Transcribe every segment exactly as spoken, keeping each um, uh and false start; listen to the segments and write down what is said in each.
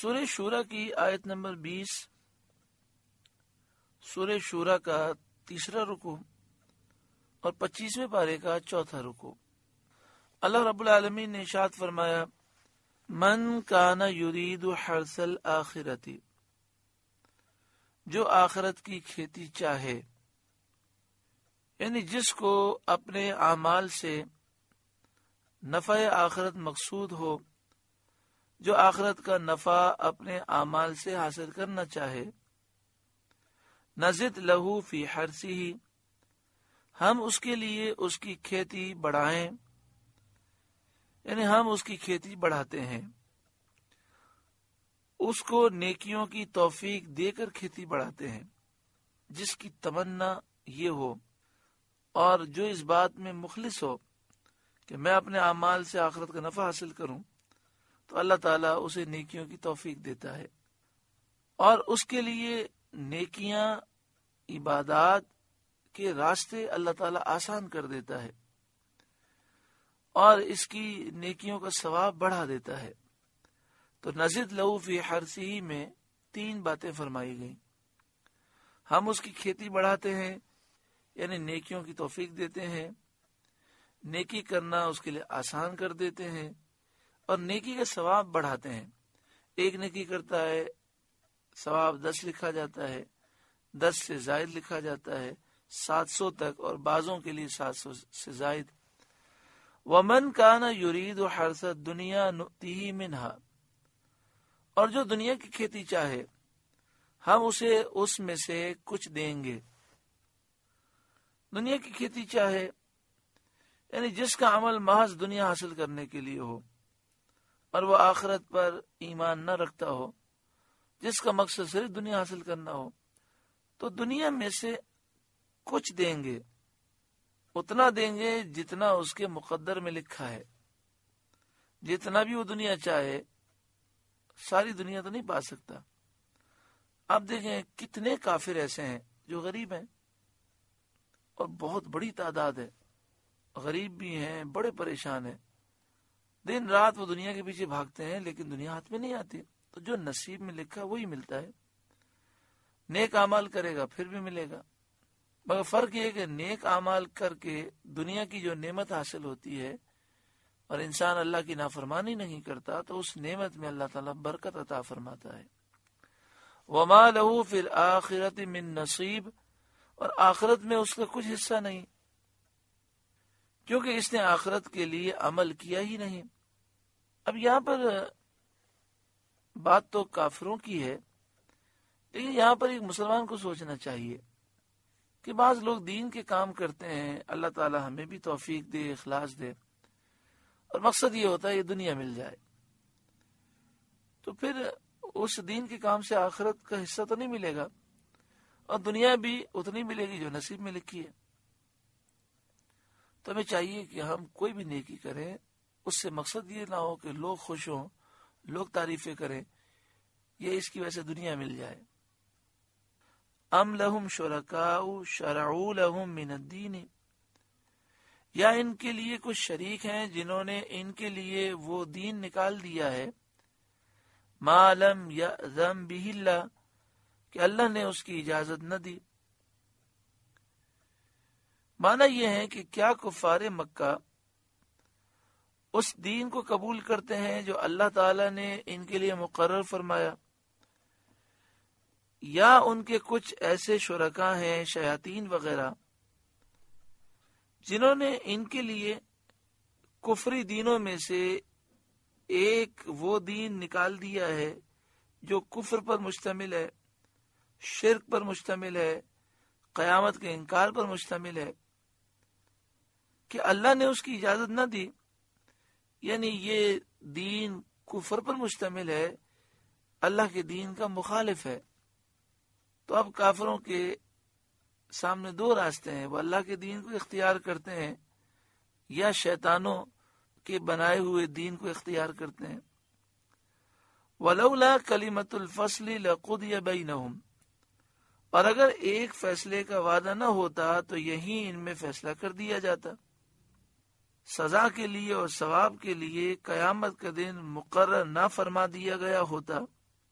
سورہ شورى کی آیت نمبر بیس، سورہ شورى کا تیسرا رکوع اور پچیسویں پارے کا چوتھا رکوع۔ اللہ رب العالمین نے ارشاد فرمایا، من کان یرید حرث الآخرۃ، جو آخرت کی کھیتی چاہے، یعنی جس کو اپنے اعمال سے نفع آخرت مقصود ہو، جو آخرت کا نفع اپنے اعمال سے حاصل کرنا چاہے، نزد لہو فی حرثہ، ہم اس کے لیے اس کی کھیتی بڑھائیں، یعنی ہم اس کی کھیتی بڑھاتے ہیں، اس کو نیکیوں کی توفیق دے کر کھیتی بڑھاتے ہیں۔ جس کی تمنا یہ ہو اور جو اس بات میں مخلص ہو کہ میں اپنے اعمال سے آخرت کا نفع حاصل کروں، تو اللہ تعالیٰ اسے نیکیوں کی توفیق دیتا ہے، اور اس کے لیے نیکیاں، عبادات کے راستے اللہ تعالیٰ آسان کر دیتا ہے، اور اس کی نیکیوں کا ثواب بڑھا دیتا ہے۔ تو نزد لہو فی حرثہ میں تین باتیں فرمائی گئیں۔ ہم اس کی کھیتی بڑھاتے ہیں، یعنی نیکیوں کی توفیق دیتے ہیں، نیکی کرنا اس کے لیے آسان کر دیتے ہیں، اور نیکی کا ثواب بڑھاتے ہیں۔ ایک نیکی کرتا ہے ثواب دس لکھا جاتا ہے، دس سے زائد لکھا جاتا ہے، سات سو تک، اور بعضوں کے لیے سات سو سے زائد۔ ومن کان یرید حرث الدنیا نؤتیہ منہا، اور جو دنیا کی کھیتی چاہے ہم اسے اس میں سے کچھ دیں گے۔ دنیا کی کھیتی چاہے یعنی جس کا عمل محض دنیا حاصل کرنے کے لیے ہو اور وہ آخرت پر ایمان نہ رکھتا ہو، جس کا مقصد صرف دنیا حاصل کرنا ہو، تو دنیا میں سے کچھ دیں گے، اتنا دیں گے جتنا اس کے مقدر میں لکھا ہے۔ جتنا بھی وہ دنیا چاہے، ساری دنیا تو نہیں پا سکتا۔ اب دیکھیں کتنے کافر ایسے ہیں جو غریب ہیں، اور بہت بڑی تعداد ہے، غریب بھی ہیں، بڑے پریشان ہیں، دن رات وہ دنیا کے پیچھے بھاگتے ہیں، لیکن دنیا ہاتھ میں نہیں آتی۔ تو جو نصیب میں لکھا وہی ملتا ہے۔ نیک اعمال کرے گا پھر بھی ملے گا، مگر فرق یہ کہ نیک اعمال کر کے دنیا کی جو نعمت حاصل ہوتی ہے اور انسان اللہ کی نافرمانی نہیں کرتا، تو اس نعمت میں اللہ تعالیٰ برکت عطا فرماتا ہے۔ وما لہ فی الآخرۃ من نصیب، اور آخرت میں اس کا کچھ حصہ نہیں، کیونکہ اس نے آخرت کے لیے عمل کیا ہی نہیں۔ اب یہاں پر بات تو کافروں کی ہے، لیکن یہاں پر ایک مسلمان کو سوچنا چاہیے کہ بعض لوگ دین کے کام کرتے ہیں، اللہ تعالی ہمیں بھی توفیق دے، اخلاص دے، اور مقصد یہ ہوتا ہے یہ دنیا مل جائے، تو پھر اس دین کے کام سے آخرت کا حصہ تو نہیں ملے گا، اور دنیا بھی اتنی ملے گی جو نصیب میں لکھی ہے۔ تو ہمیں چاہیے کہ ہم کوئی بھی نیکی کریں، اس سے مقصد یہ نہ ہو کہ لوگ خوش ہوں، لوگ تعریفیں کریں، یہ اس کی وجہ سے دنیا مل جائے۔ ام لہم شرکاء شرعوا لہم من الدین، یا ان کے لیے کچھ شریک ہیں جنہوں نے ان کے لیے وہ دین نکال دیا ہے، ما لم یأذن بہ اللہ، کہ اللہ نے اس کی اجازت نہ دی۔ معنی یہ ہے کہ کیا کفار مکہ اس دین کو قبول کرتے ہیں جو اللہ تعالی نے ان کے لیے مقرر فرمایا، یا ان کے کچھ ایسے شرکاء ہیں، شیاطین وغیرہ، جنہوں نے ان کے لیے کفری دینوں میں سے ایک وہ دین نکال دیا ہے جو کفر پر مشتمل ہے، شرک پر مشتمل ہے، قیامت کے انکار پر مشتمل ہے، کہ اللہ نے اس کی اجازت نہ دی، یعنی یہ دین کفر پر مشتمل ہے، اللہ کے دین کا مخالف ہے۔ تو اب کافروں کے سامنے دو راستے ہیں، وہ اللہ کے دین کو اختیار کرتے ہیں یا شیطانوں کے بنائے ہوئے دین کو اختیار کرتے ہیں۔ وَلَوْلَا كَلِمَةُ الْفَصْلِ لَقُضِيَ بَيْنَهُمْ، اور اگر ایک فیصلے کا وعدہ نہ ہوتا تو یہی ان میں فیصلہ کر دیا جاتا۔ سزا کے لیے اور ثواب کے لیے قیامت کا دن مقرر نہ فرما دیا گیا ہوتا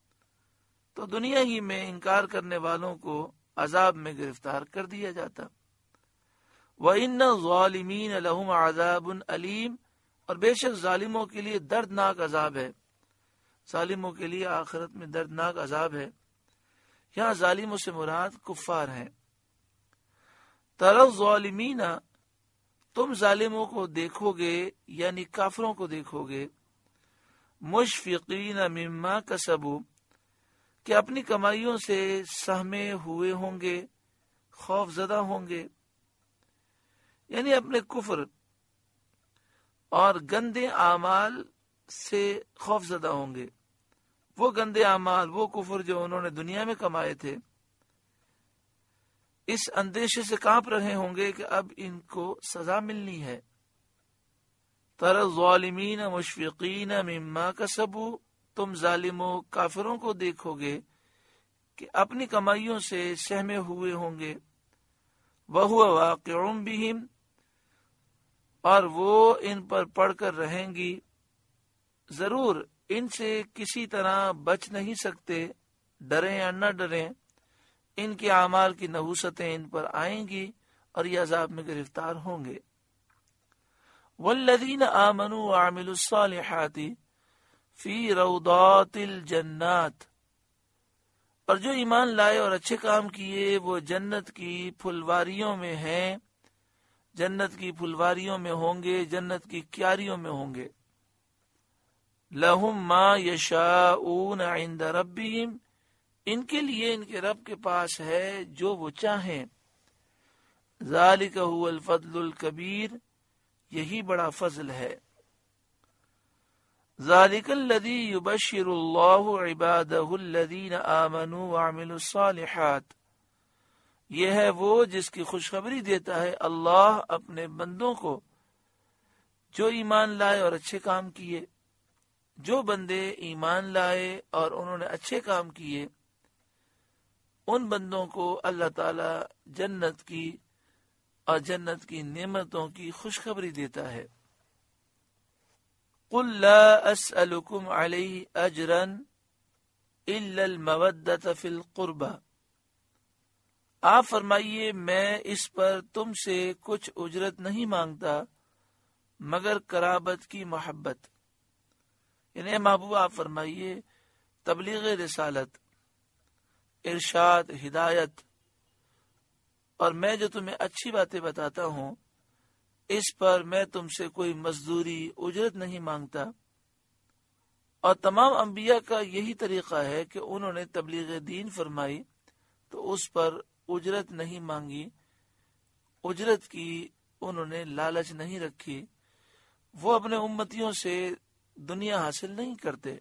تو دنیا ہی میں انکار کرنے والوں کو عذاب میں گرفتار کر دیا جاتا۔ وَإِنَّ الظَّالِمِينَ لَهُمْ عَذَابٌ أَلِيمٌ، اور بے شک ظالموں کے لیے دردناک عذاب ہے، ظالموں کے لیے آخرت میں دردناک عذاب ہے۔ یہاں ظالموں سے مراد کفار ہیں۔ تَرَى الظَّالِمِينَ، تم ظالموں کو دیکھو گے یعنی کافروں کو دیکھو گے، مشفقین مما کسبوا، کہ اپنی کمائیوں سے سہمے ہوئے ہوں گے، خوف زدہ ہوں گے، یعنی اپنے کفر اور گندے اعمال سے خوف زدہ ہوں گے۔ وہ گندے اعمال، وہ کفر جو انہوں نے دنیا میں کمائے تھے، اس اندیشے سے کانپ رہے ہوں گے کہ اب ان کو سزا ملنی ہے۔ تَرَى الظَّالِمِينَ مُشْفِقِينَ مِمَّا كَسَبُوا، تم ظالموں کافروں کو دیکھو گے کہ اپنی کمائیوں سے سہمے ہوئے ہوں گے، وَهُوَ وَاقِعٌ بِهِمْ، اور وہ ان پر پڑھ کر رہیں گی، ضرور ان سے کسی طرح بچ نہیں سکتے، ڈریں یا نہ ڈریں، ان کے اعمال کی نحوستیں ان پر آئیں گی اور یہ عذاب میں گرفتار ہوں گے۔ وَالَّذِينَ آمَنُوا وَعَمِلُوا الصَّالِحَاتِ فِي رَوْضَاتِ الْجَنَّاتِ، اور جو ایمان لائے اور اچھے کام کیے وہ جنت کی پھلواریوں میں ہیں، جنت کی پھلواریوں میں ہوں گے، جنت کی کیاریوں میں ہوں گے۔ لَهُم مَا يَشَاءُونَ عِندَ رَبِّهِمْ، ان کے لیے ان کے رب کے پاس ہے جو وہ چاہیں۔ ذَلِكَ هُوَ الْفَضْلُ الْكَبِيرُ، یہی بڑا فضل ہے۔ ذَلِكَ الَّذِي يُبَشِّرُ اللَّهُ عِبَادَهُ الَّذِينَ آمَنُوا وَعَمِلُوا الصَّالِحَاتِ، یہ ہے وہ جس کی خوشخبری دیتا ہے اللہ اپنے بندوں کو جو ایمان لائے اور اچھے کام کیے۔ جو بندے ایمان لائے اور انہوں نے اچھے کام کیے، ان بندوں کو اللہ تعالی جنت کی اور جنت کی نعمتوں کی خوشخبری دیتا ہے۔ قُلْ لَا أَسْأَلُكُمْ عَلَيْهِ أَجْرًا إِلَّا الْمَوَدَّةَ فِي الْقُرْبَى، آپ فرمائیے میں اس پر تم سے کچھ اجرت نہیں مانگتا مگر قرابت کی محبت، یعنی محبوب آپ فرمائیے تبلیغ رسالت، ارشاد، ہدایت، اور میں جو تمہیں اچھی باتیں بتاتا ہوں اس پر میں تم سے کوئی مزدوری اجرت نہیں مانگتا۔ اور تمام انبیاء کا یہی طریقہ ہے کہ انہوں نے تبلیغ دین فرمائی تو اس پر اجرت نہیں مانگی، اجرت کی انہوں نے لالچ نہیں رکھی، وہ اپنے امتیوں سے دنیا حاصل نہیں کرتے۔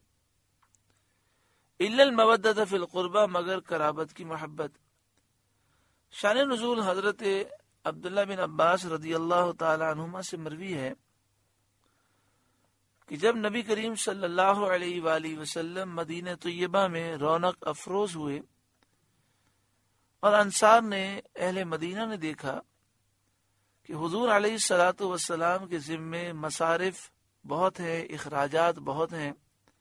الا المودۃ فی القربى، مگر قرابت کی محبت۔ شان نزول حضرت عبداللہ بن عباس رضی اللہ تعالی عنہما سے مروی ہے کہ جب نبی کریم صلی اللہ علیہ وآلہ وسلم مدینہ طیبہ میں رونق افروز ہوئے اور انصار نے، اہل مدینہ نے دیکھا کہ حضور علیہ الصلاۃ والسلام کے ذمے مصارف بہت ہیں، اخراجات بہت ہیں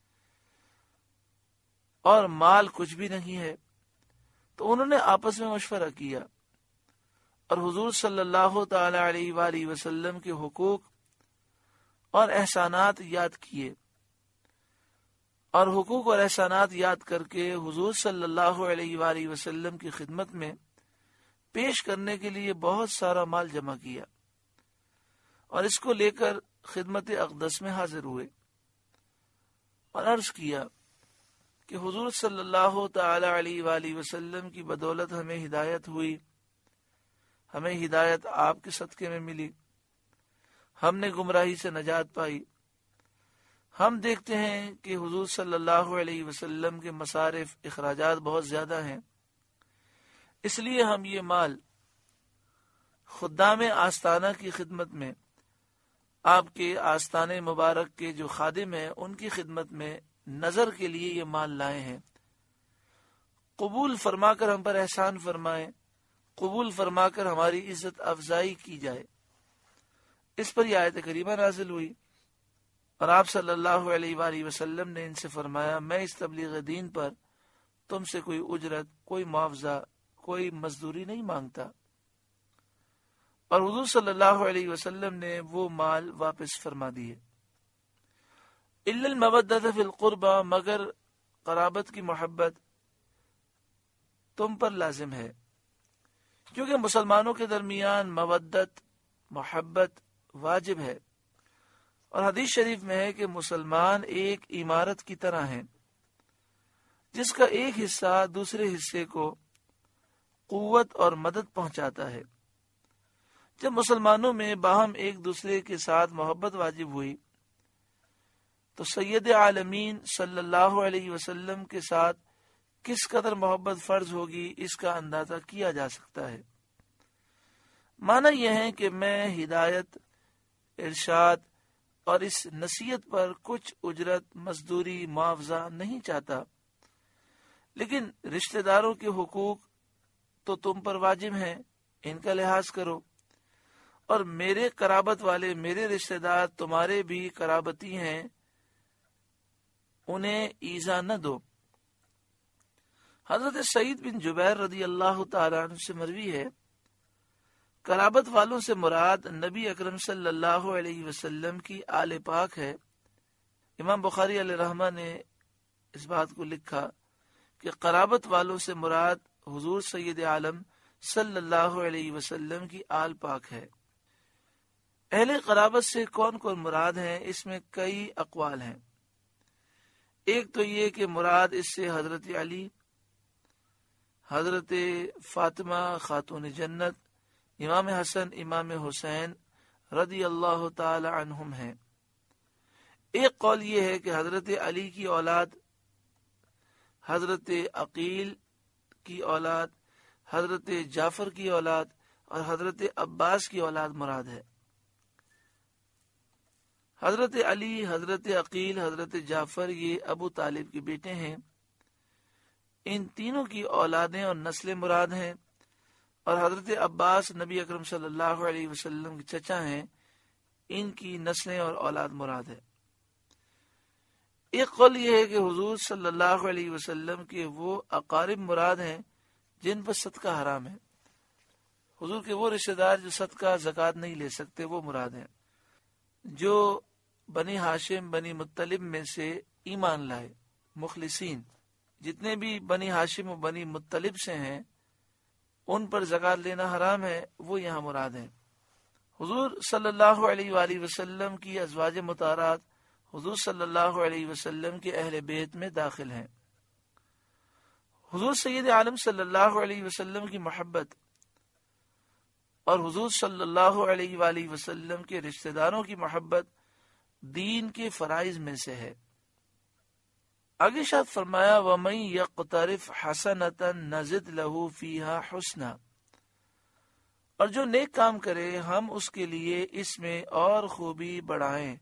اور مال کچھ بھی نہیں ہے، تو انہوں نے آپس میں مشورہ کیا اور حضور صلی اللہ تعالی علیہ وآلہ وسلم کے حقوق اور احسانات یاد کیے، اور حقوق اور احسانات یاد کر کے حضور صلی اللہ علیہ وآلہ وسلم کی خدمت میں پیش کرنے کے لیے بہت سارا مال جمع کیا، اور اس کو لے کر خدمت اقدس میں حاضر ہوئے اور عرض کیا کہ حضور صلی اللہ تعالی علیہ وآلہ وسلم کی بدولت ہمیں ہدایت ہوئی، ہمیں ہدایت آپ کے صدقے میں ملی، ہم نے گمراہی سے نجات پائی۔ ہم دیکھتے ہیں کہ حضور صلی اللہ علیہ وسلم کے مصارف، اخراجات بہت زیادہ ہیں، اس لیے ہم یہ مال خدام آستانہ کی خدمت میں، آپ کے آستانے مبارک کے جو خادم ہیں ان کی خدمت میں نظر کے لیے یہ مال لائے ہیں، قبول فرما کر ہم پر احسان فرمائیں، قبول فرما کر ہماری عزت افزائی کی جائے۔ اس پر یہ آیت کریمہ نازل ہوئی اور آپ صلی اللہ علیہ وآلہ وسلم نے ان سے فرمایا میں اس تبلیغ دین پر تم سے کوئی اجرت، کوئی معاوضہ، کوئی مزدوری نہیں مانگتا۔ اور حضور صلی اللہ علیہ وسلم نے وہ مال واپس فرما دیے۔ الا المودۃ فی القربى، مگر قرابت کی محبت تم پر لازم ہے، کیونکہ مسلمانوں کے درمیان مودت، محبت واجب ہے۔ اور حدیث شریف میں ہے کہ مسلمان ایک عمارت کی طرح ہیں جس کا ایک حصہ دوسرے حصے کو قوت اور مدد پہنچاتا ہے۔ جب مسلمانوں میں باہم ایک دوسرے کے ساتھ محبت واجب ہوئی تو سید عالمین صلی اللہ علیہ وسلم کے ساتھ کس قدر محبت فرض ہوگی اس کا اندازہ کیا جا سکتا ہے۔ معنی یہ ہے کہ میں ہدایت، ارشاد اور اس نصیحت پر کچھ اجرت، مزدوری، معاوضہ نہیں چاہتا، لیکن رشتہ داروں کے حقوق تو تم پر واجب ہیں، ان کا لحاظ کرو، اور میرے قرابت والے، میرے رشتہ دار تمہارے بھی قرابتی ہیں، انہیں ایذا نہ دو۔ حضرت سعید بن جبیر رضی اللہ تعالیٰ عنہ سے مروی ہے، قرابت والوں سے مراد نبی اکرم صلی اللہ علیہ وسلم کی آل پاک ہے۔ امام بخاری علیہ رحمہ نے اس بات کو لکھا کہ قرابت والوں سے مراد حضور سید عالم صلی اللہ علیہ وسلم کی آل پاک ہے۔ اہل قرابت سے کون کون مراد ہیں، اس میں کئی اقوال ہیں۔ ایک تو یہ کہ مراد اس سے حضرت علی، حضرت فاطمہ خاتون جنت، امام حسن، امام حسین رضی اللہ تعالی عنہم ہیں۔ ایک قول یہ ہے کہ حضرت علی کی اولاد، حضرت عقیل کی اولاد، حضرت جعفر کی اولاد اور حضرت عباس کی اولاد مراد ہے۔ حضرت علی، حضرت عقیل، حضرت جعفر یہ ابو طالب کے بیٹے ہیں، ان تینوں کی اولادیں اور نسلیں مراد ہیں، اور حضرت عباس نبی اکرم صلی اللہ علیہ وسلم کے چچا ہیں، ان کی نسلیں اور اولاد مراد ہے۔ ایک قول یہ ہے کہ حضور صلی اللہ علیہ وسلم کے وہ اقارب مراد ہیں جن پر صدقہ حرام ہے، حضور کے وہ رشتہ دار جو صدقہ زکوٰۃ نہیں لے سکتے وہ مراد ہیں، جو بنی ہاشم، بنی مطلب میں سے ایمان لائے، مخلصین جتنے بھی بنی ہاشم و بنی مطلب سے ہیں ان پر زکوٰۃ لینا حرام ہے، وہ یہاں مراد ہیں۔ حضور صلی اللہ علیہ وآلہ وسلم کی ازواج مطہرات حضور صلی اللہ علیہ وسلم کے اہل بیت میں داخل ہیں۔ حضور سید عالم صلی اللہ علیہ وسلم کی محبت اور حضور صلی اللہ علیہ وآلہ وسلم کے رشتہ داروں کی محبت دین کے فرائض میں سے ہے۔ آگے شاد فرمایا وَمَن يَقْتَرِفْ حَسَنَةً نَزِدْ لَهُ فِيهَا حُسْنًا، اور جو نیک کام کرے ہم اس کے لیے اس میں اور خوبی بڑھائیں،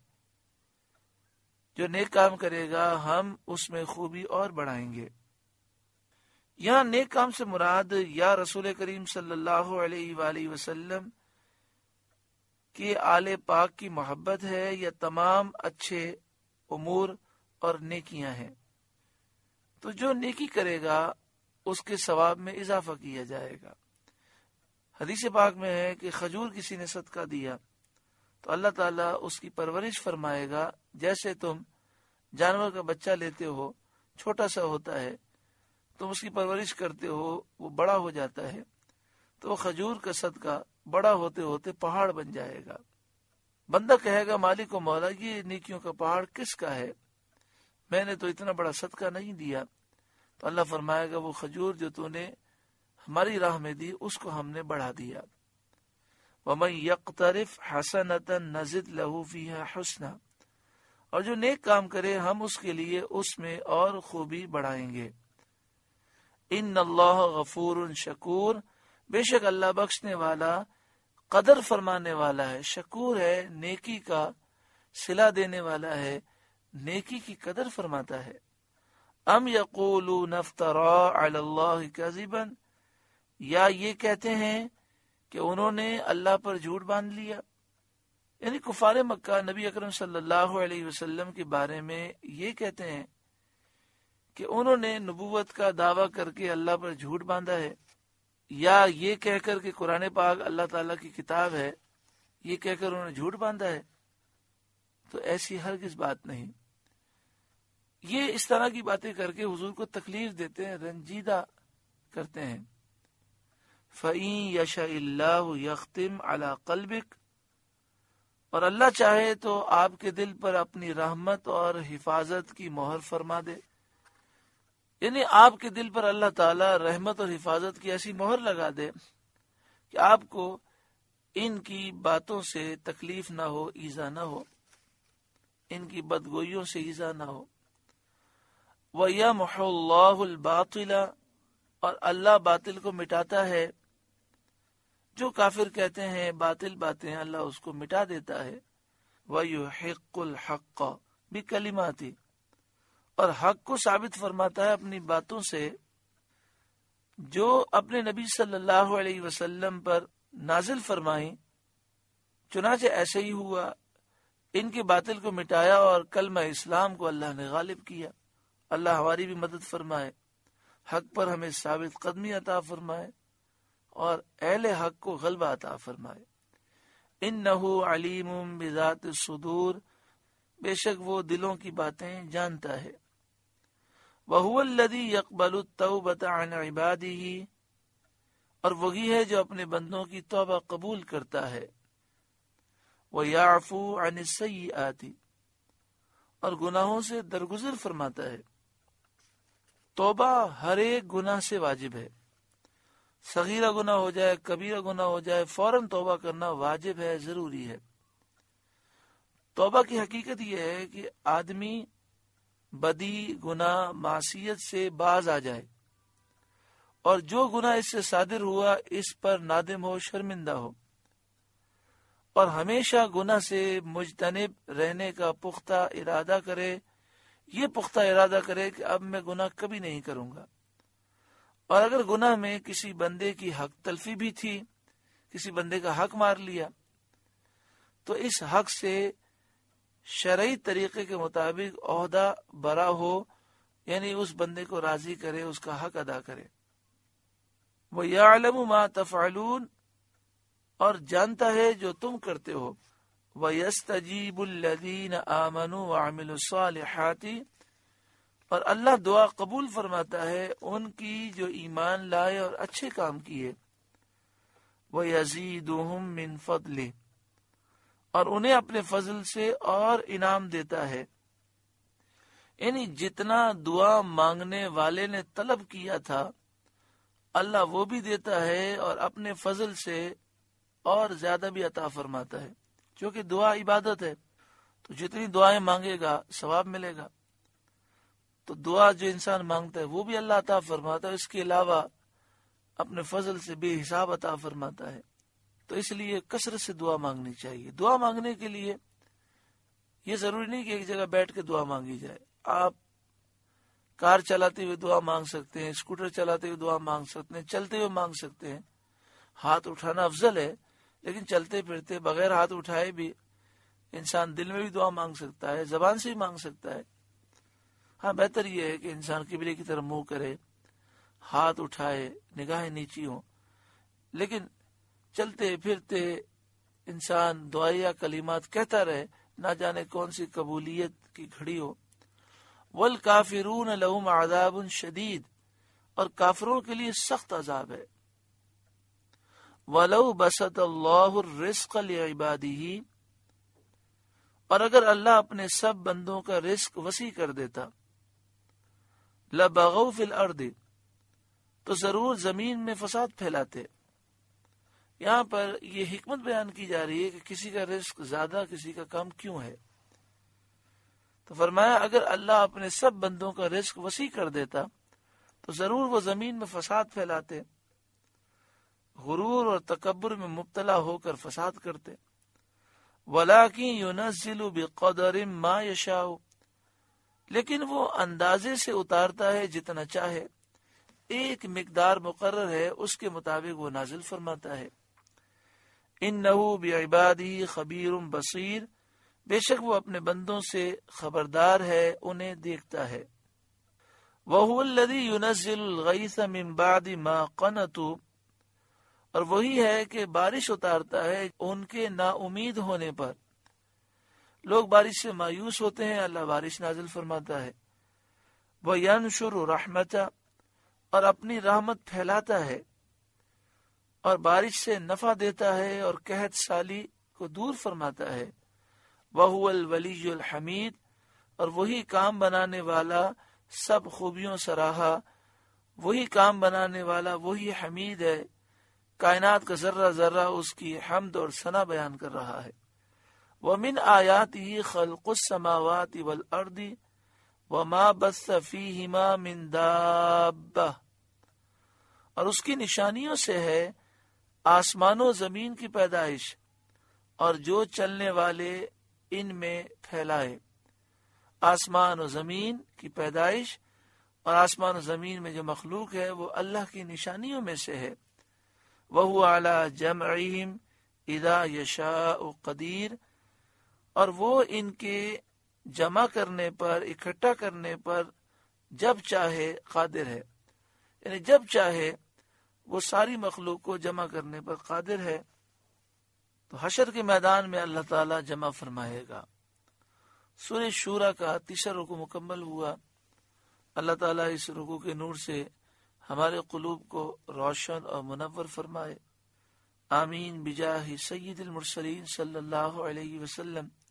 جو نیک کام کرے گا ہم اس میں خوبی اور بڑھائیں گے۔ یہاں نیک کام سے مراد یا رسول کریم صلی اللہ علیہ وآلہ وسلم کے آل پاک کی محبت ہے یا تمام اچھے امور اور نیکیاں ہیں۔ تو جو نیکی کرے گا اس کے ثواب میں اضافہ کیا جائے گا۔ حدیث پاک میں ہے کہ کھجور کسی نے صدقہ دیا تو اللہ تعالیٰ اس کی پرورش فرمائے گا، جیسے تم جانور کا بچہ لیتے ہو، چھوٹا سا ہوتا ہے، تم اس کی پرورش کرتے ہو، وہ بڑا ہو جاتا ہے، تو وہ کھجور کا صدقہ بڑا ہوتے ہوتے پہاڑ بن جائے گا۔ بندہ کہے گا مالک و مولا، یہ نیکیوں کا پہاڑ کس کا ہے؟ میں نے تو اتنا بڑا صدقہ نہیں دیا۔ تو اللہ فرمائے گا وہ کھجور جو تو نے ہماری راہ میں دی اس کو ہم نے بڑھا دیا۔ وَمَن يَقْتَرِفْ حَسَنَةً نَزِدْ لَهُ فِيهَا حُسْنًا، اور جو نیک کام کرے ہم اس کے لیے اس میں اور خوبی بڑھائیں گے۔ ان اللہ غفور شکور، بے شک اللہ بخشنے والا، قدر فرمانے والا ہے، شکور ہے، نیکی کا صلہ دینے والا ہے، نیکی کی قدر فرماتا ہے۔ ام یقولون افترا علی اللہ کذبا، یا یہ کہتے ہیں کہ انہوں نے اللہ پر جھوٹ باندھ لیا، یعنی کفار مکہ نبی اکرم صلی اللہ علیہ وسلم کے بارے میں یہ کہتے ہیں کہ انہوں نے نبوت کا دعویٰ کر کے اللہ پر جھوٹ باندھا ہے، یا یہ کہہ کر کہ قرآن پاک اللہ تعالیٰ کی کتاب ہے، یہ کہہ کر انہوں نے جھوٹ باندھا ہے، تو ایسی ہرگز بات نہیں۔ یہ اس طرح کی باتیں کر کے حضور کو تکلیف دیتے ہیں، رنجیدہ کرتے ہیں۔ فَإِن يَشَإِ اللَّهُ يَخْتِمْ عَلَى قَلْبِكَ، اور اللہ چاہے تو آپ کے دل پر اپنی رحمت اور حفاظت کی مہر فرما دے، یعنی آپ کے دل پر اللہ تعالی رحمت اور حفاظت کی ایسی مہر لگا دے کہ آپ کو ان کی باتوں سے تکلیف نہ ہو، ایذا نہ ہو، ان کی بدگوئیوں سے ایذا نہ ہو۔ وَيَمْحُ اللَّهُ الْبَاطِلَ، اور اللہ باطل کو مٹاتا ہے، جو کافر کہتے ہیں باطل باتیں اللہ اس کو مٹا دیتا ہے۔ وَيُحِقُّ الْحَقَّ بِكَلِمَاتِهِ، اور حق کو ثابت فرماتا ہے اپنی باتوں سے، جو اپنے نبی صلی اللہ علیہ وسلم پر نازل فرمائیں۔ چنانچہ ایسے ہی ہوا، ان کے باطل کو مٹایا اور کلمہ اسلام کو اللہ نے غالب کیا۔ اللہ ہماری بھی مدد فرمائے، حق پر ہمیں ثابت قدمی عطا فرمائے اور اہل حق کو غلبہ عطا فرمائے۔ انہ علیم بذات الصدور، بے شک وہ دلوں کی باتیں جانتا ہے۔ وَهُوَ الَّذِي يَقْبَلُ التَّوْبَةَ عَنْ عِبَادِهِ، اور وہی ہے جو اپنے بندوں کی توبہ قبول کرتا ہے۔ وَيَعْفُو عَنِ السَّيِّئَاتِ، اور گناہوں سے درگزر فرماتا ہے۔ توبہ ہر ایک گناہ سے واجب ہے، صغیرہ گناہ ہو جائے، کبیرہ گناہ ہو جائے، فوراً توبہ کرنا واجب ہے، ضروری ہے۔ توبہ کی حقیقت یہ ہے کہ آدمی بدی، گناہ، معصیت سے باز آ جائے، اور جو گناہ اس سے صادر ہوا اس پر نادم ہو، شرمندہ ہو، اور ہمیشہ گناہ سے مجتنب رہنے کا پختہ ارادہ کرے۔ یہ پختہ ارادہ کرے کہ اب میں گناہ کبھی نہیں کروں گا، اور اگر گناہ میں کسی بندے کی حق تلفی بھی تھی، کسی بندے کا حق مار لیا، تو اس حق سے شرعی طریقے کے مطابق عہدہ برا ہو، یعنی اس بندے کو راضی کرے، اس کا حق ادا کرے۔ وَيَعْلَمُ مَا تَفْعَلُونَ، اور جانتا ہے جو تم کرتے ہو۔ وَيَسْتَجِيبُ الَّذِينَ آمَنُوا وَعَمِلُوا الصَّالِحَاتِ، اور اللہ دعا قبول فرماتا ہے ان کی جو ایمان لائے اور اچھے کام کیے۔ وَيَزِيدُهُم مِّن فَضْلِهِ، اور انہیں اپنے فضل سے اور انعام دیتا ہے، یعنی جتنا دعا مانگنے والے نے طلب کیا تھا اللہ وہ بھی دیتا ہے، اور اپنے فضل سے اور زیادہ بھی عطا فرماتا ہے، کیونکہ دعا عبادت ہے، تو جتنی دعائیں مانگے گا ثواب ملے گا۔ تو دعا جو انسان مانگتا ہے وہ بھی اللہ عطا فرماتا ہے، اس کے علاوہ اپنے فضل سے بے حساب عطا فرماتا ہے۔ تو اس لیے کثرت سے دعا مانگنی چاہیے۔ دعا مانگنے کے لیے یہ ضروری نہیں کہ ایک جگہ بیٹھ کے دعا مانگی جائے۔ آپ کار چلاتے ہوئے دعا مانگ سکتے ہیں، اسکوٹر چلاتے ہوئے دعا مانگ سکتے ہیں، چلتے ہوئے مانگ سکتے ہیں۔ ہاتھ اٹھانا افضل ہے، لیکن چلتے پھرتے بغیر ہاتھ اٹھائے بھی انسان دل میں بھی دعا مانگ سکتا ہے، زبان سے بھی مانگ سکتا ہے۔ ہاں، بہتر یہ ہے کہ انسان قبلے کی طرف منہ کرے، ہاتھ اٹھائے، نگاہیں نیچی ہوں، لیکن چلتے پھرتے انسان دعائیہ کلمات کہتا رہے، نہ جانے کون سی قبولیت کی گھڑی ہو۔ وَالْكَافِرُونَ لَهُمْ عَذَابٌ شَدِيدٌ، اور کافروں کے لیے سخت عذاب ہے۔ وَلَوْ بَسَطَ اللَّهُ الرِّزْقَ لِعِبَادِهِ، اور اگر اللہ اپنے سب بندوں کا رزق وسیع کر دیتا، لَبَغَوْا فِي الْأَرْضِ، تو ضرور زمین میں فساد پھیلاتے۔ یہاں پر یہ حکمت بیان کی جا رہی ہے کہ کسی کا رزق زیادہ کسی کا کم کیوں ہے۔ تو فرمایا اگر اللہ اپنے سب بندوں کا رزق وسیع کر دیتا تو ضرور وہ زمین میں فساد پھیلاتے، غرور اور تکبر میں مبتلا ہو کر فساد کرتے۔ وَلَٰكِن يُنَزِّلُ بِقَدَرٍ مَا يَشَاءُ، لیکن وہ اندازے سے اتارتا ہے جتنا چاہے، ایک مقدار مقرر ہے اس کے مطابق وہ نازل فرماتا ہے۔ إِنَّهُ بِعِبَادِهِ خَبِيرٌ بَصِيرٌ، بے شک وہ اپنے بندوں سے خبردار ہے، انہیں دیکھتا ہے۔ وَهُوَ الَّذِي يُنَزِّلُ الْغَيْثَ مِن بَعْدِ مَا قَنَطُوا، اور وہی ہے کہ بارش اتارتا ہے ان کے نا امید ہونے پر. لوگ بارش سے مایوس ہوتے ہیں، اللہ بارش نازل فرماتا ہے. وَيَنْشُرُ رَحْمَتَهُ، اور اپنی رحمت پھیلاتا ہے اور بارش سے نفع دیتا ہے اور قحط سالی کو دور فرماتا ہے. وَهُوَ الْوَلِيُّ الْحَمِيدُ، اور وہی کام بنانے والا سب خوبیوں سراہا، وہی کام بنانے والا وہی حمید ہے. کائنات کا ذرہ ذرہ اس کی حمد اور ثنا بیان کر رہا ہے. وَمِنْ آيَاتِهِ خَلْقُ السَّمَاوَاتِ وَالْأَرْضِ وَمَا بَثَّ فِيهِمَا مِنْ دَابَّةٍ، اور اس کی نشانیوں سے ہے آسمان و زمین کی پیدائش اور جو چلنے والے ان میں پھیلائے. آسمان و زمین کی پیدائش اور آسمان و زمین میں جو مخلوق ہے وہ اللہ کی نشانیوں میں سے ہے. وَهُوَ عَلَى جَمْعِهِمْ إِذَا يَشَاءُ قَدِيرٌ، اور وہ ان کے جمع کرنے پر، اکٹھا کرنے پر جب چاہے قادر ہے. یعنی جب چاہے وہ ساری مخلوق کو جمع کرنے پر قادر ہے. تو حشر کے میدان میں اللہ تعالی جمع فرمائے گا. سورہ شورى کا تیسرا رکوع مکمل ہوا. اللہ تعالیٰ اس رکوع کے نور سے ہمارے قلوب کو روشن اور منور فرمائے. آمین بجاہ سید المرسلین صلی اللہ علیہ وسلم.